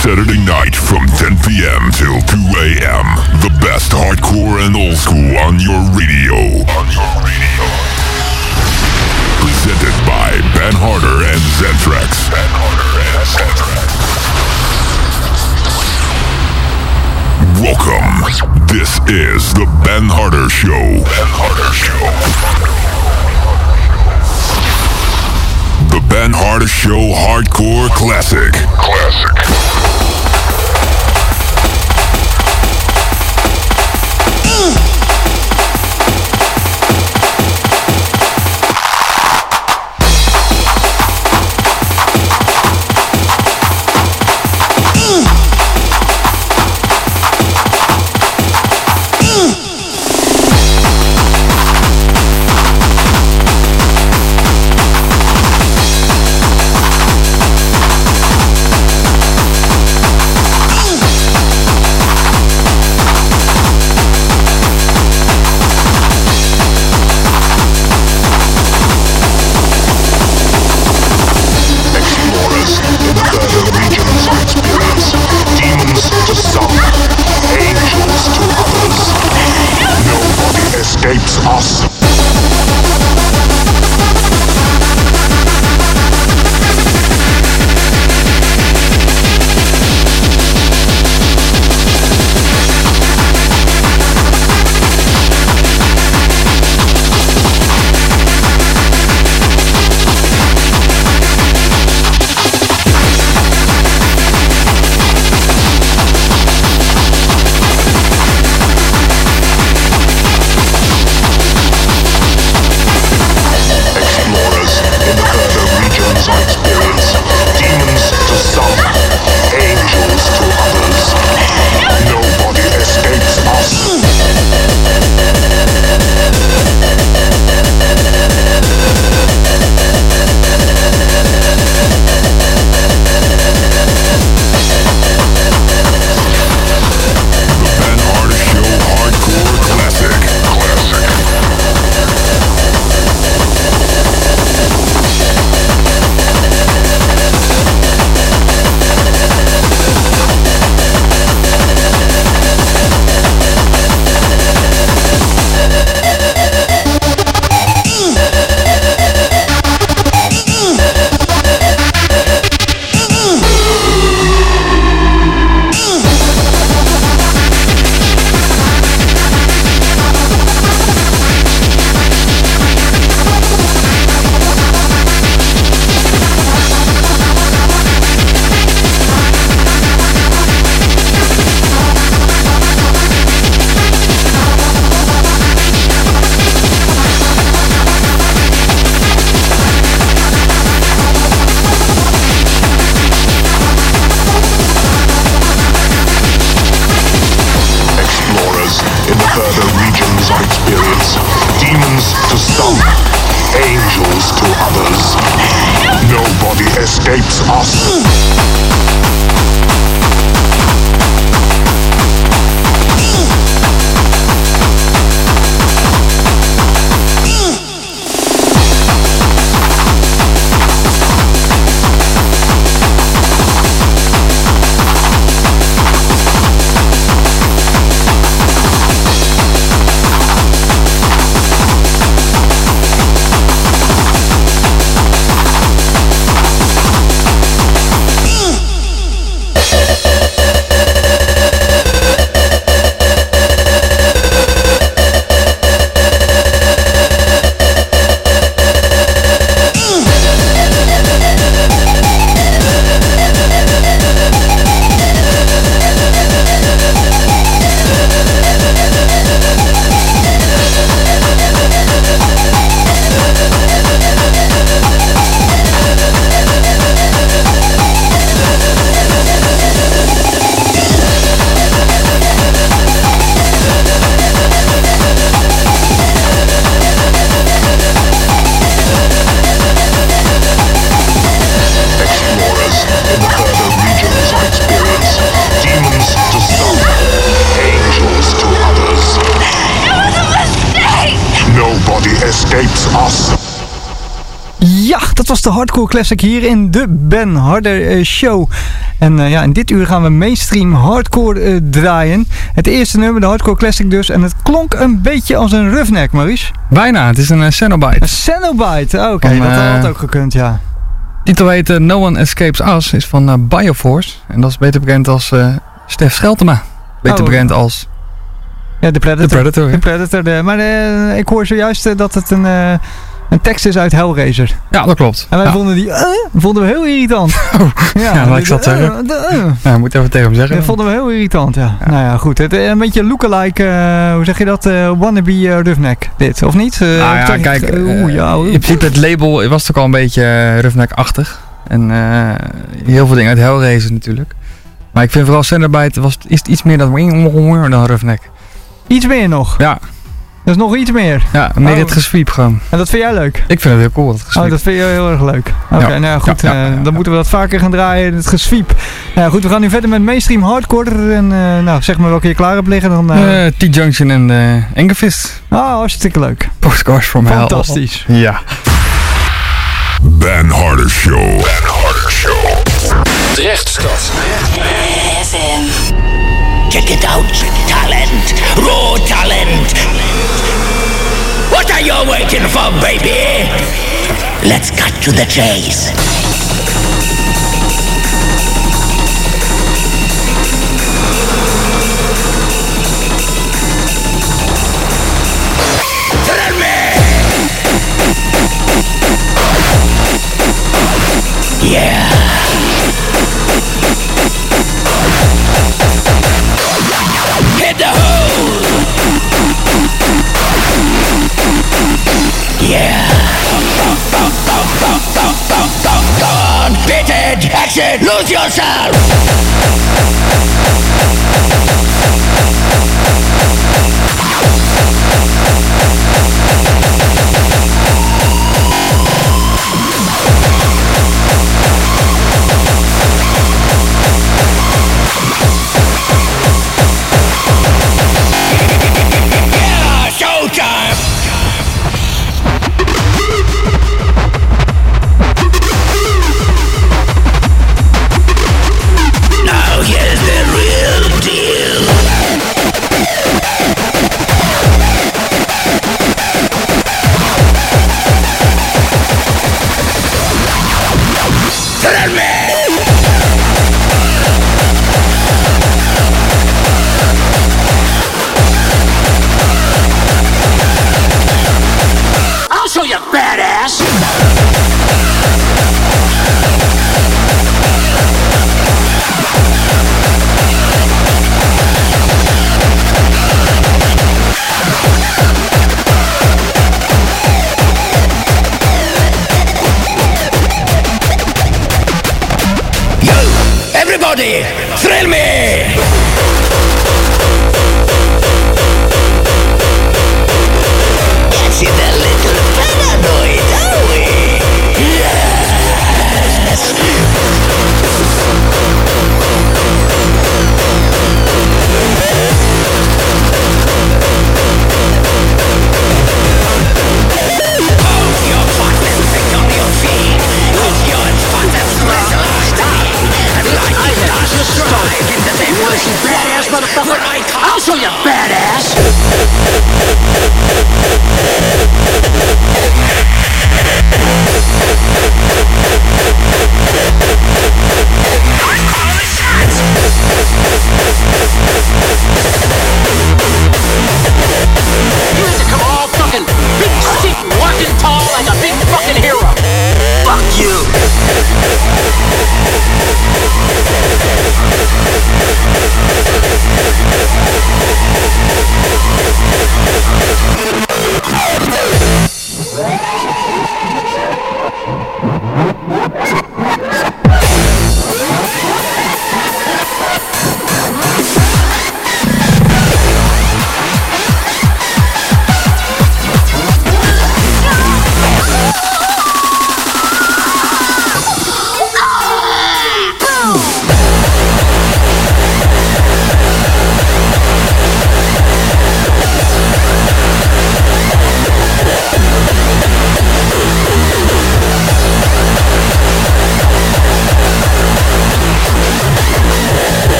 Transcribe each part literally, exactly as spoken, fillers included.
Saturday night from ten p.m. till two a.m. The best hardcore and old school on your radio. On your radio. Presented by Ben Harder and Zentrax. Ben Harder and Zentrax. Welcome. This is the Ben Harder Show. Ben Harder Show. The Ben Harder Show Hardcore Classic. Classic. Ja, dat was de Hardcore Classic hier in de Ben Harder Show. En uh, ja, in dit uur gaan we mainstream hardcore uh, draaien. Het eerste nummer, de Hardcore Classic dus. En het klonk een beetje als een Roughneck, Maurice. Bijna, het is een uh, Cenobite. Een Cenobite, oké, okay, dat uh, had ook gekund, ja. De titel heet uh, No One Escapes Us, is van uh, Bioforce. En dat is beter bekend als uh, Stef Scheltema. Beter oh. bekend als... Ja, de Predator. De Predator, de Predator de, maar uh, ik hoor zojuist uh, dat het een, uh, een tekst is uit Hellraiser. Ja, dat klopt. En wij ja. vonden die uh, vonden we heel irritant. Oh, ja, ja laat ik dat uh, zeggen. De, uh. Ja, moet even tegen hem zeggen. Dat vonden we heel irritant, ja. ja. Nou ja, goed. Het, een beetje lookalike, uh, hoe zeg je dat? Uh, wannabe uh, Roughneck, dit, of niet? Uh, nou ja, kijk, het, uh, uh, ja, uh. in principe het label was toch al een beetje uh, Roughneck-achtig. En uh, heel veel dingen uit Hellraiser natuurlijk. Maar ik vind vooral Cenobite was is iets meer dan, dan Roughneck. Iets meer nog? Ja. Dat is nog iets meer? Ja, meer oh. het gesweep gewoon. En dat vind jij leuk? Ik vind het heel cool, het gesweep. Oh, dat vind je heel erg leuk. Oké, okay, ja. nou goed. Ja, ja, ja, uh, dan ja. moeten we dat vaker gaan draaien, het gesweep. Nou goed, we gaan nu verder met mainstream hardcore. En uh, nou, zeg maar welke je klaar hebt liggen. Dan, uh... uh, T-Junction en uh, Engefist. Ah, oh, hartstikke leuk. Postcards from Hell. Fantastisch. Ja. Ben Harder Show. Ben Harder Show. Drechtstad. F M. Check it out. Talent. Raw talent. What are you waiting for, baby? Let's cut to the chase. Thrill me! Yeah. Hit the hole! Yeah! Go on, beat it! Exit! Lose yourself! Now here's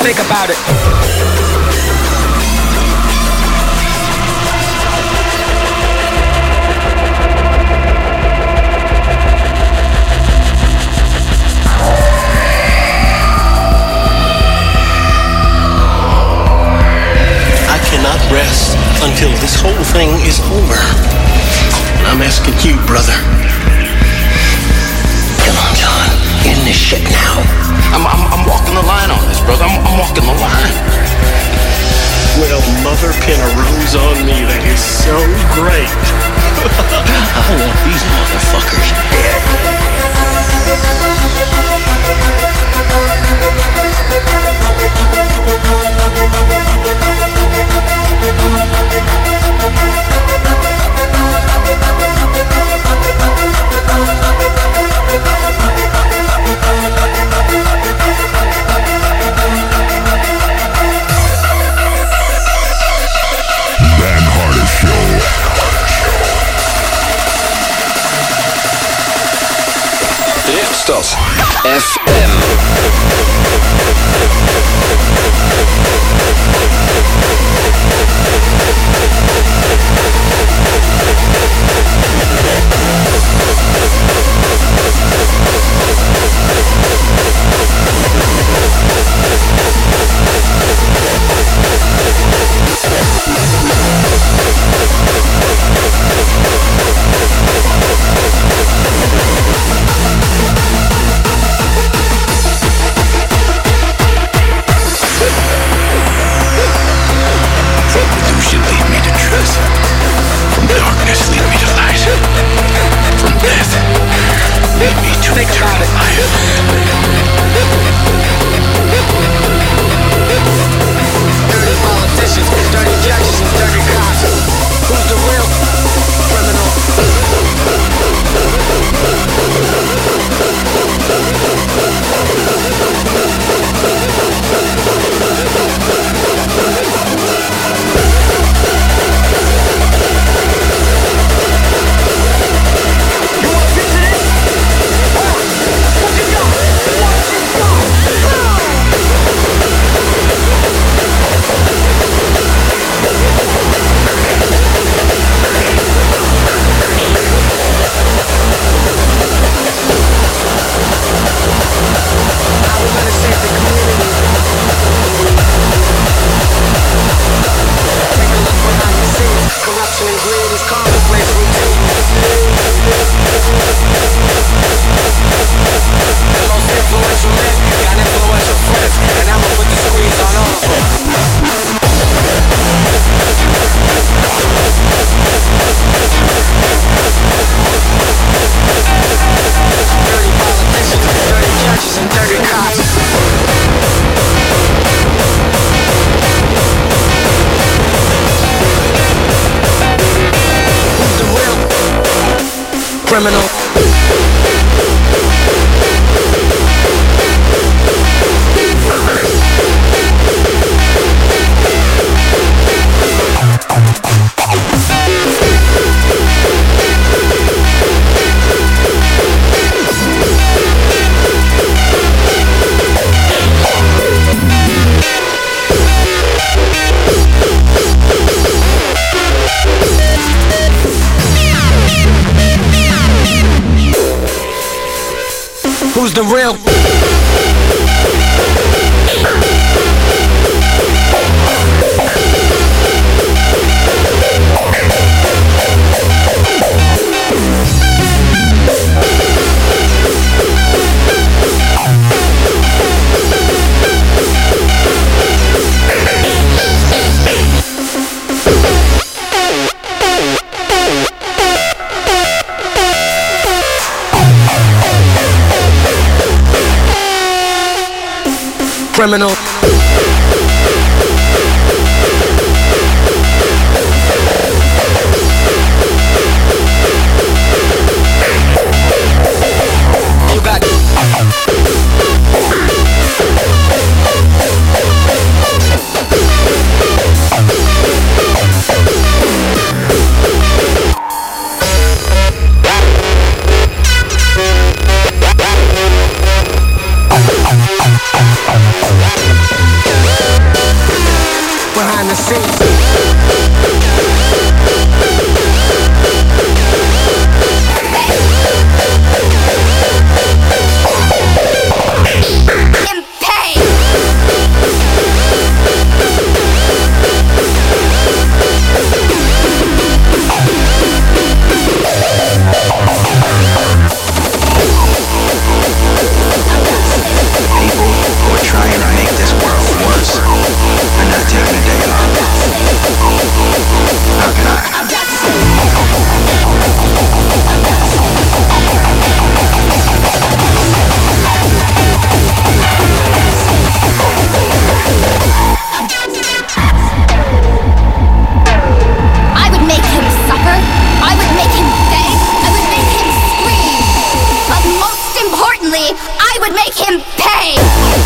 Think about it. I cannot rest until this whole thing is over. And I'm asking you, brother. Come on, John. End this shit now. I'm, I'm, I'm walking the line on this, brother. I'm, I'm walking the line. Well, mother pin a rose on me. That is so great. I want these motherfuckers dead. Dan Harder Show. Driftstad F M. Think about it. Dirty politicians, dirty judges, and dirty cops. Who's the real criminal? You want a piece of this? What you got? What you got? How we gonna save the community? Take a look behind the scenes. Corruption and greed is commonplace routine. The most influential men got influential friends, and I'ma put the squeeze on all of them. Dirty politicians, dirty judges, and dirty cops. Who's the real criminal? Who's the real? Criminal. You got would make him pay!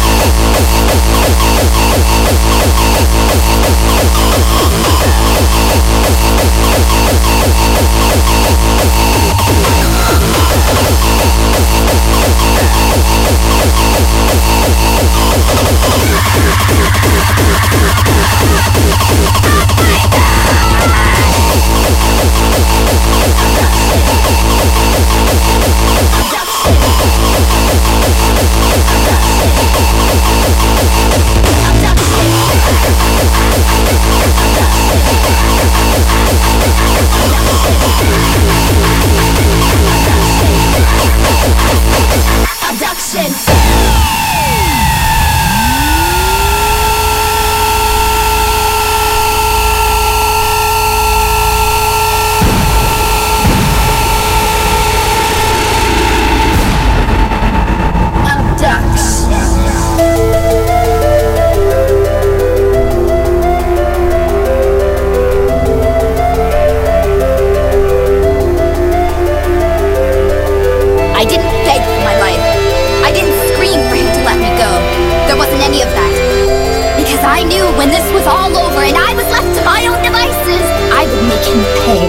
Abduction! I didn't beg for my life. I didn't scream for him to let me go. There wasn't any of that. Because I knew when this was all over and I was left to my own devices, I would make him pay.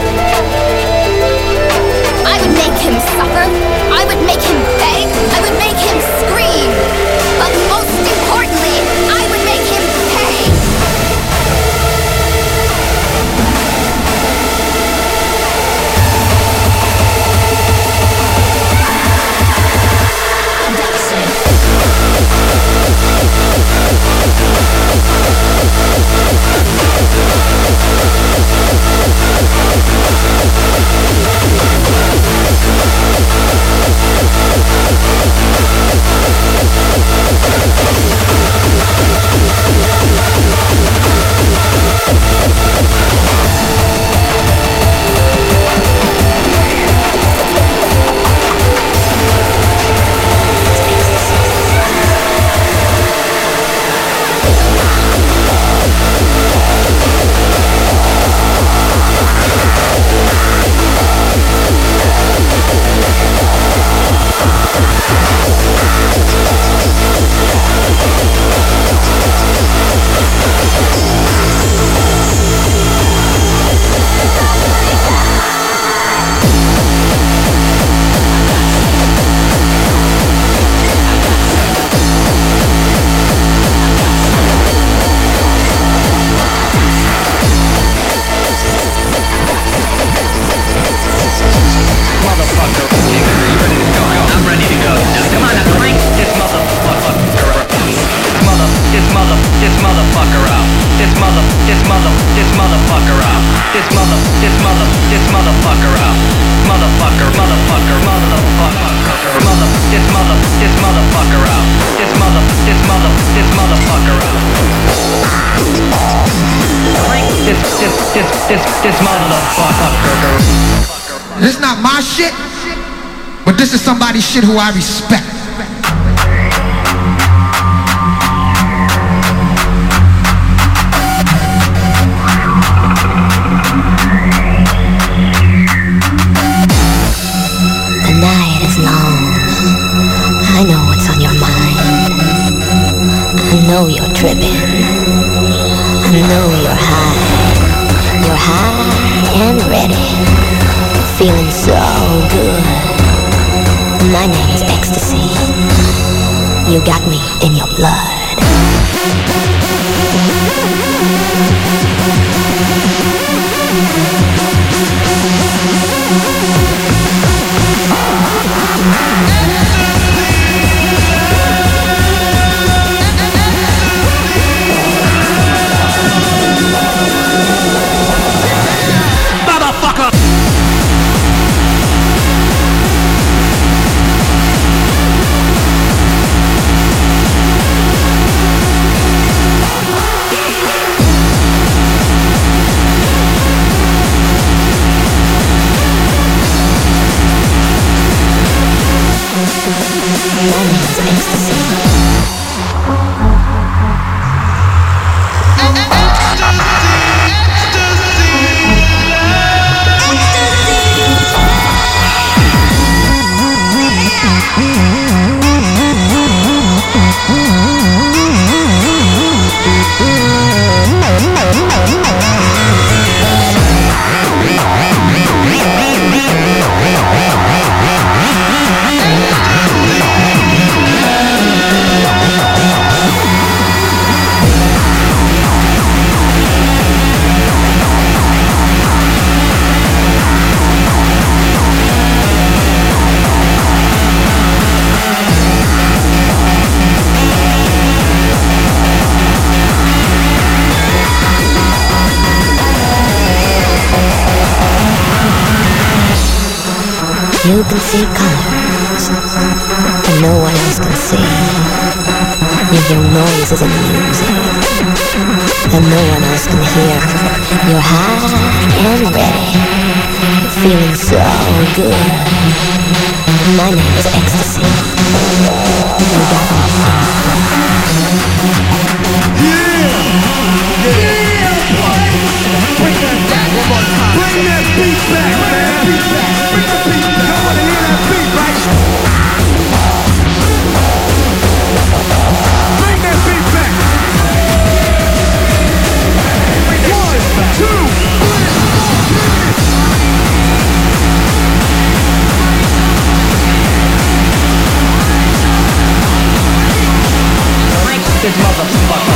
I would make him suffer. I would make him beg. I would make him scream. But most importantly, I would make him pay. This is not my shit, but this is somebody's shit who I respect. The night is long. I know what's on your mind. I know you're tripping. I know you're high. You're high and ready. Feeling so good. My name is Ecstasy. You got me in your blood. Mm-hmm. You can see colors that no one else can see. You hear noises in the music that no one else can hear. You're high and ready. You're feeling so good. My name is Ecstasy. You got me. Yeah! Yeah! Bring that back one more time. Bring that beat back, man. Bring the beat back. Y'all wanna hear that beat, right? Bring that beat back. One, two, Break this motherfucker.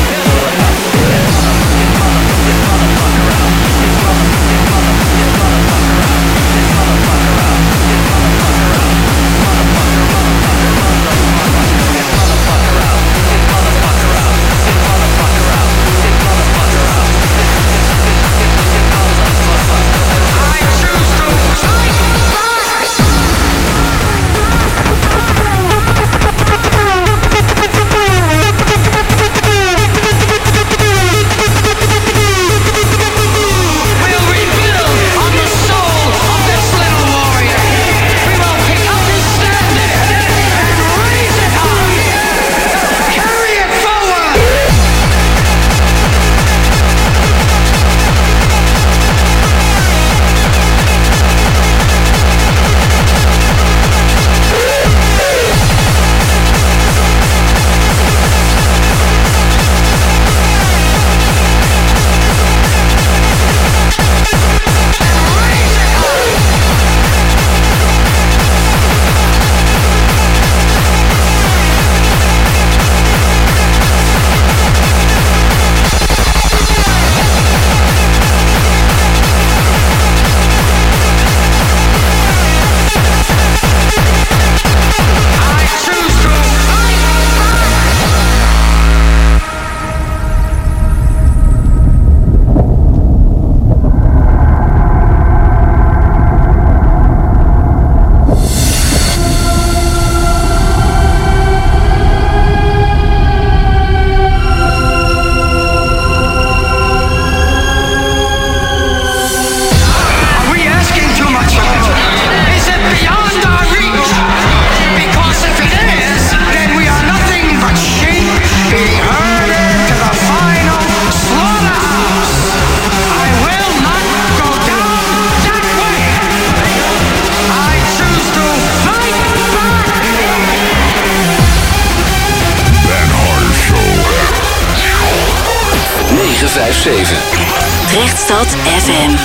negen vijf zeven. Rechtstad F M.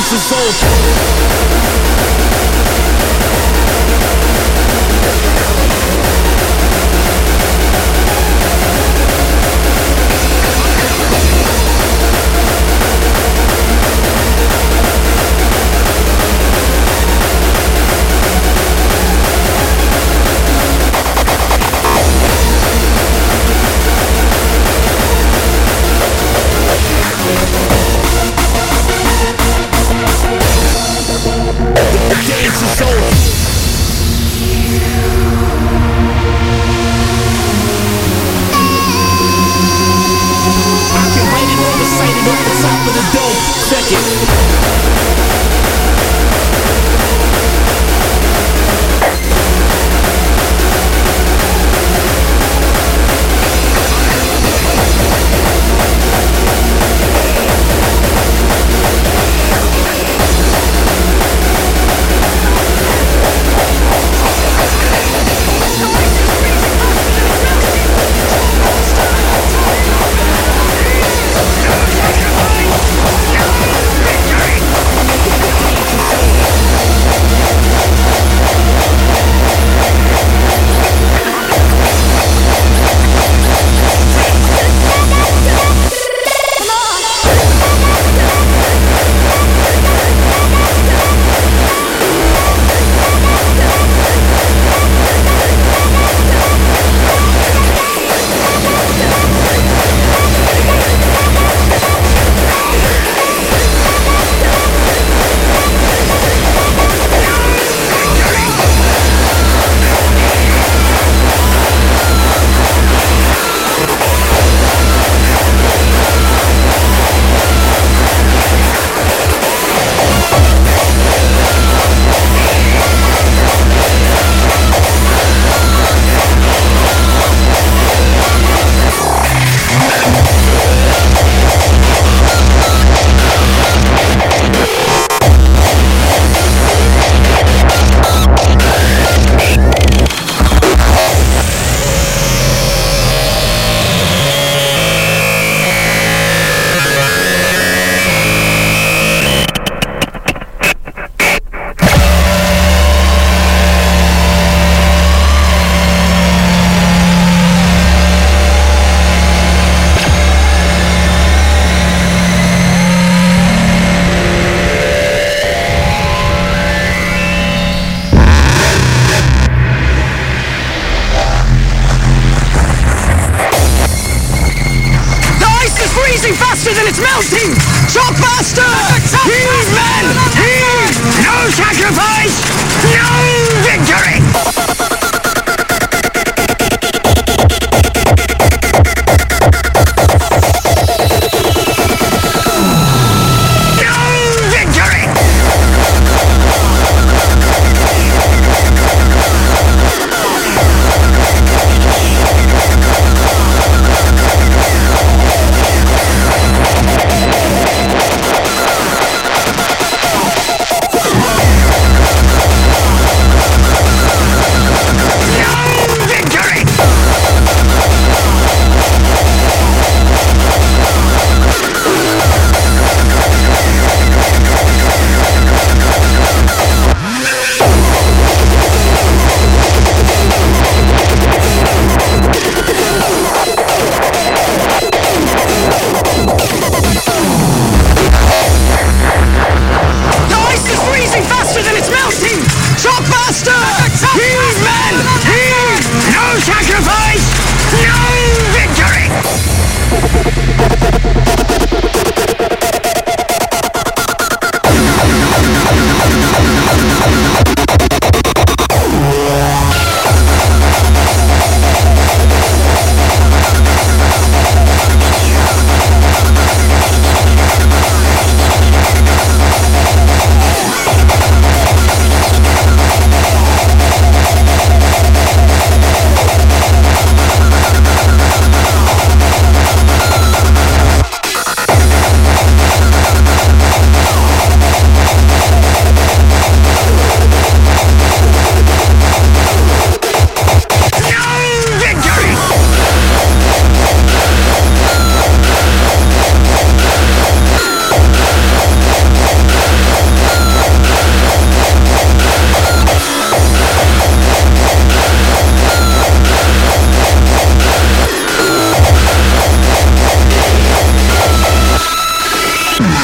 dance is over.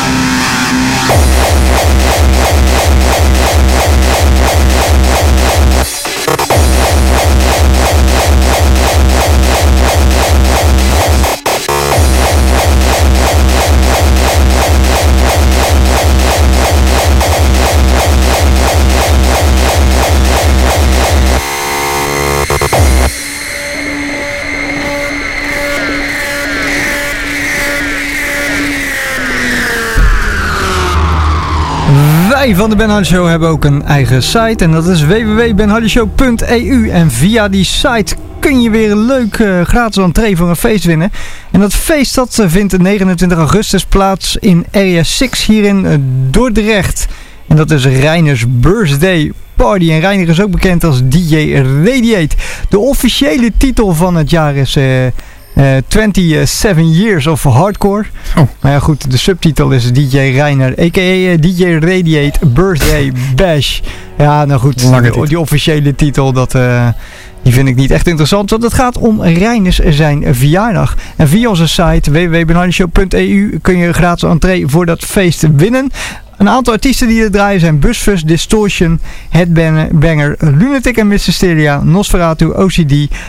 Wij van de Ben Hardy Show hebben ook een eigen site en dat is w w w punt ben hardy show punt e u. En via die site kun je weer een leuk uh, gratis entree voor een feest winnen. En dat feest dat uh, vindt negenentwintig augustus plaats in Area zes hier in uh, Dordrecht. En dat is Reiners Birthday Party. En Reiner is ook bekend als D J Radiate. De officiële titel van het jaar is... Uh, Uh, twenty-seven Years of Hardcore. Oh. Maar ja goed, de subtitel is D J Reiner, a k a. D J Radiate Birthday Bash. Ja, nou goed, die, die officiële titel, dat, uh, die vind ik niet echt interessant. Want het gaat om Reiners zijn verjaardag. En via onze site w w w punt ben hardy show punt e u kun je gratis entree voor dat feest winnen. Een aantal artiesten die er draaien zijn Busfus, Distortion, Headbanger, Lunatic en Mysteria, Nosferatu, O C D,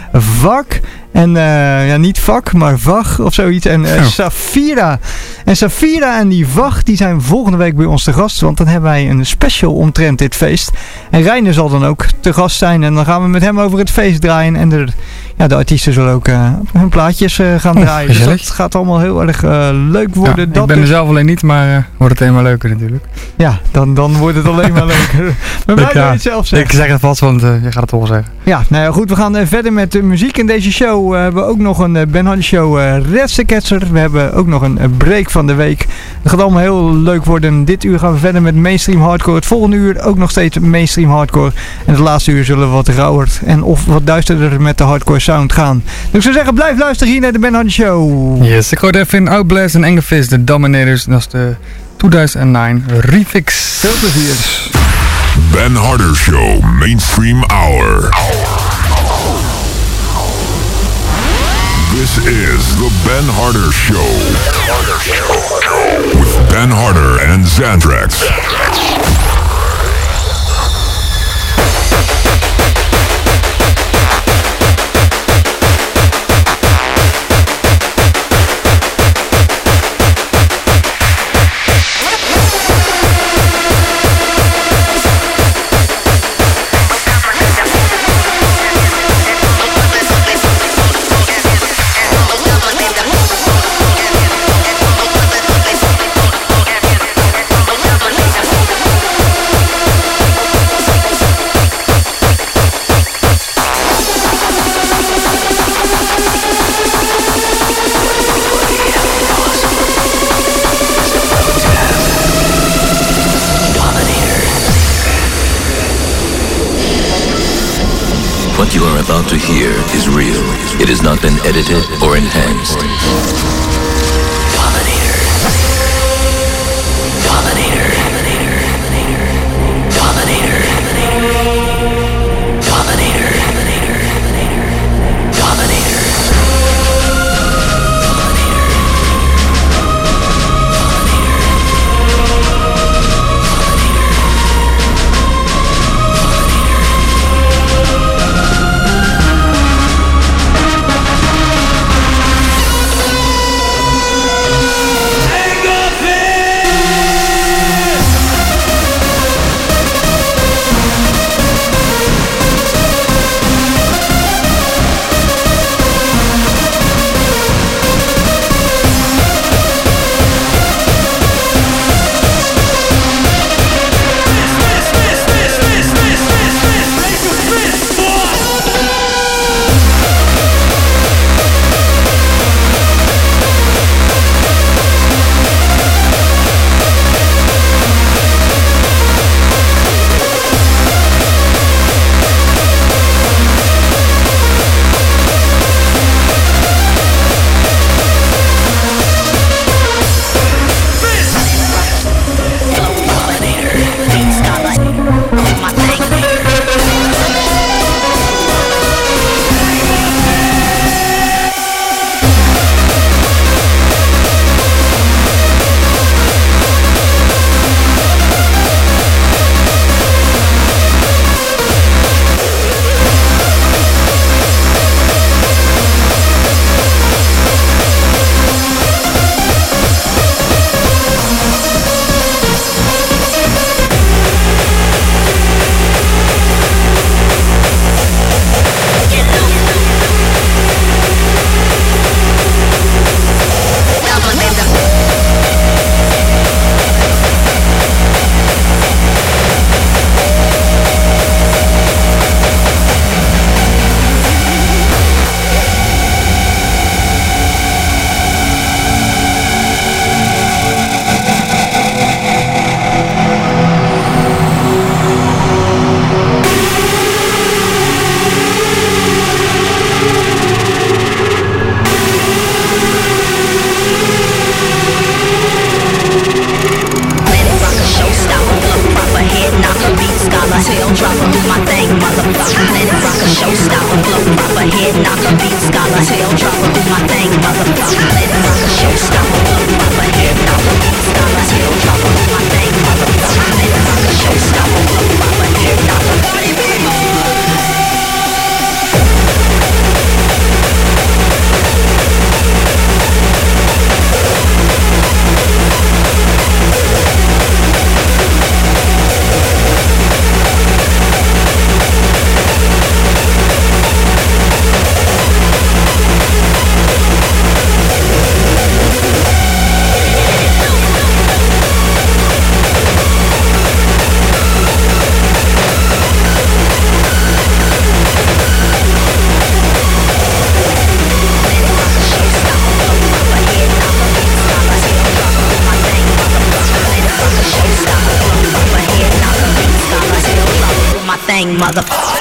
Vak en uh, ja niet Vak, maar Vag of zoiets en uh, oh. Safira. En Safira en die Vag die zijn volgende week bij ons te gast, want dan hebben wij een special omtrent dit feest. En Reiner zal dan ook te gast zijn en dan gaan we met hem over het feest draaien en de, ja, de artiesten zullen ook uh, hun plaatjes uh, gaan draaien. Oh, dus dat gaat allemaal heel erg uh, leuk worden. Ja, dat ik ben dus... er zelf alleen niet, maar uh, wordt het helemaal leuker natuurlijk. Ja, dan, dan wordt het alleen maar leuker. Maar wij willen het zelf zeggen. Ik zeg het vast, want uh, je gaat het toch wel zeggen. Ja, nou ja, goed. We gaan uh, verder met de muziek. In deze show uh, hebben we ook nog een uh, Ben Hardy Show uh, Redsterketser. We hebben ook nog een uh, break van de week. Het gaat allemaal heel leuk worden. Dit uur gaan we verder met mainstream hardcore. Het volgende uur ook nog steeds mainstream hardcore. En het laatste uur zullen we wat rauwer en of wat duisterder met de hardcore sound gaan. Dus ik zou zeggen, blijf luisteren hier naar de Ben Hardy Show. Yes, ik hoorde even in Outblast en Engefist, de Dominators. Dat is de tweeduizend negen Refix. Veel plezier. Ben Harder Show Mainstream Hour. This is the Ben Harder Show. With Ben Harder and Xandrax. What you are about to hear is real. It has not been edited or enhanced. Dominator. Dominator. Dominator. Dominator. Dominator. Dominator. thing, motherfucker.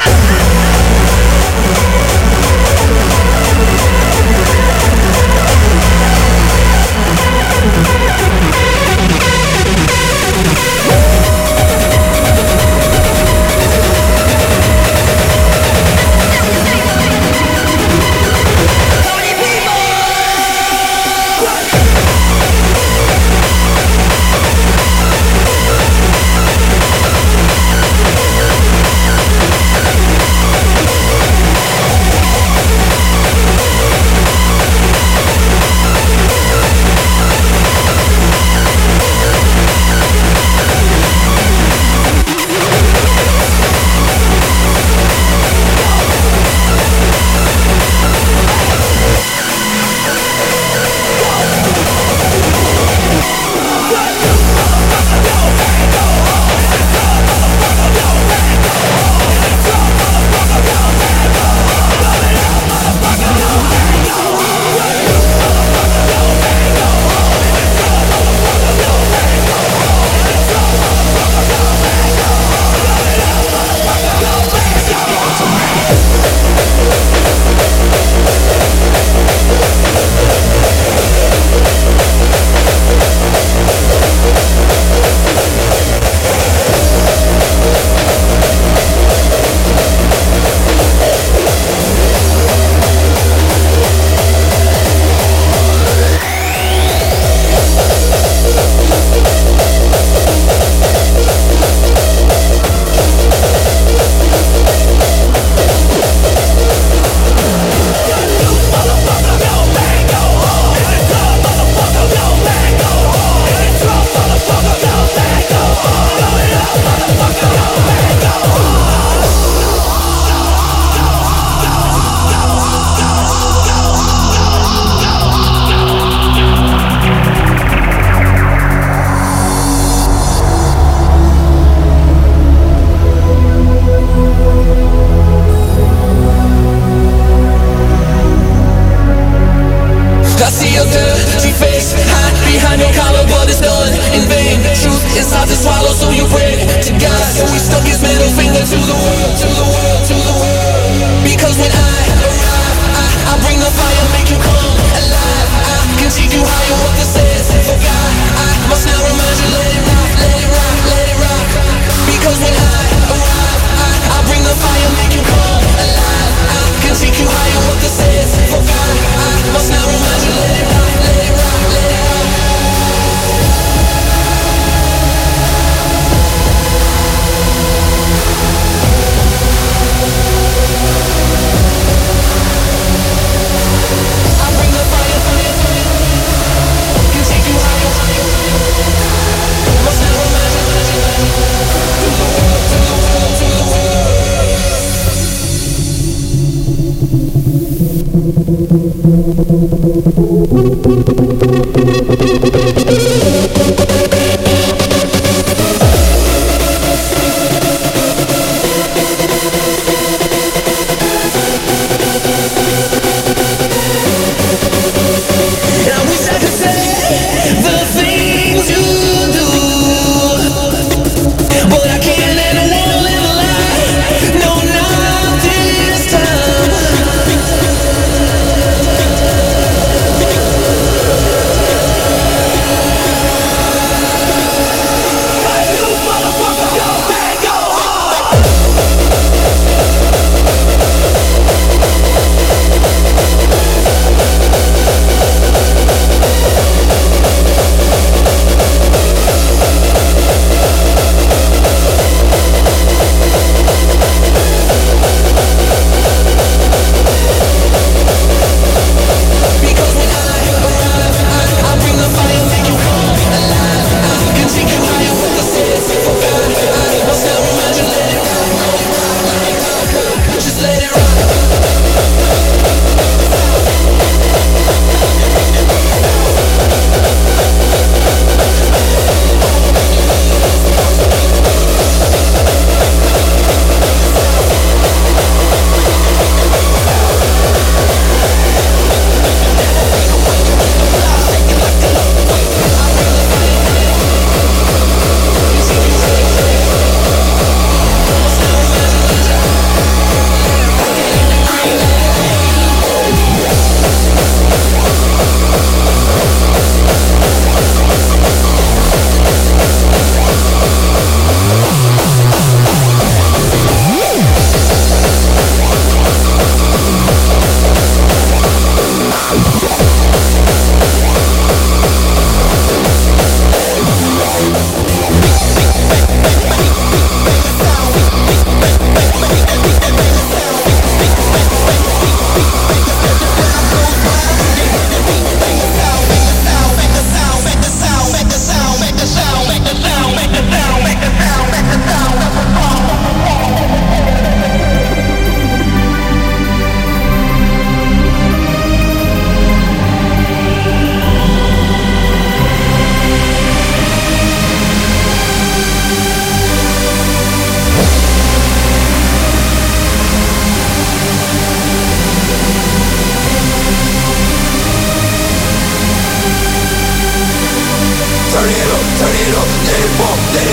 No, not this time.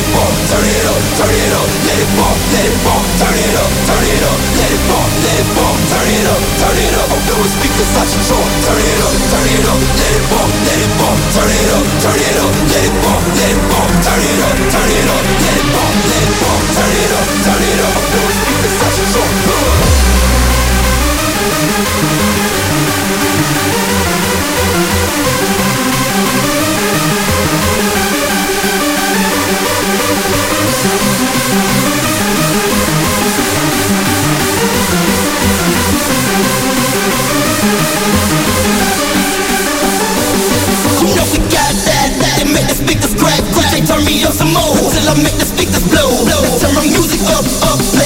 it fall, turn it up, turn it up, let it fall, let it fall, turn it up, turn it up, let it fall, let it fall, turn it up, turn it up. I'm blowing speakers out your trunk. Turn it up, turn it up, let it fall, let it fall, turn it up, turn it up, let it fall, let it fall, turn it up, turn it up, let it fall, let it fall, turn it up, turn it up. I'm blowing speakers out your trunk. You know we got that, that make the speakers crack, crack. They turn me up some more till I make the speakers blow, blow. Turn my music up, up.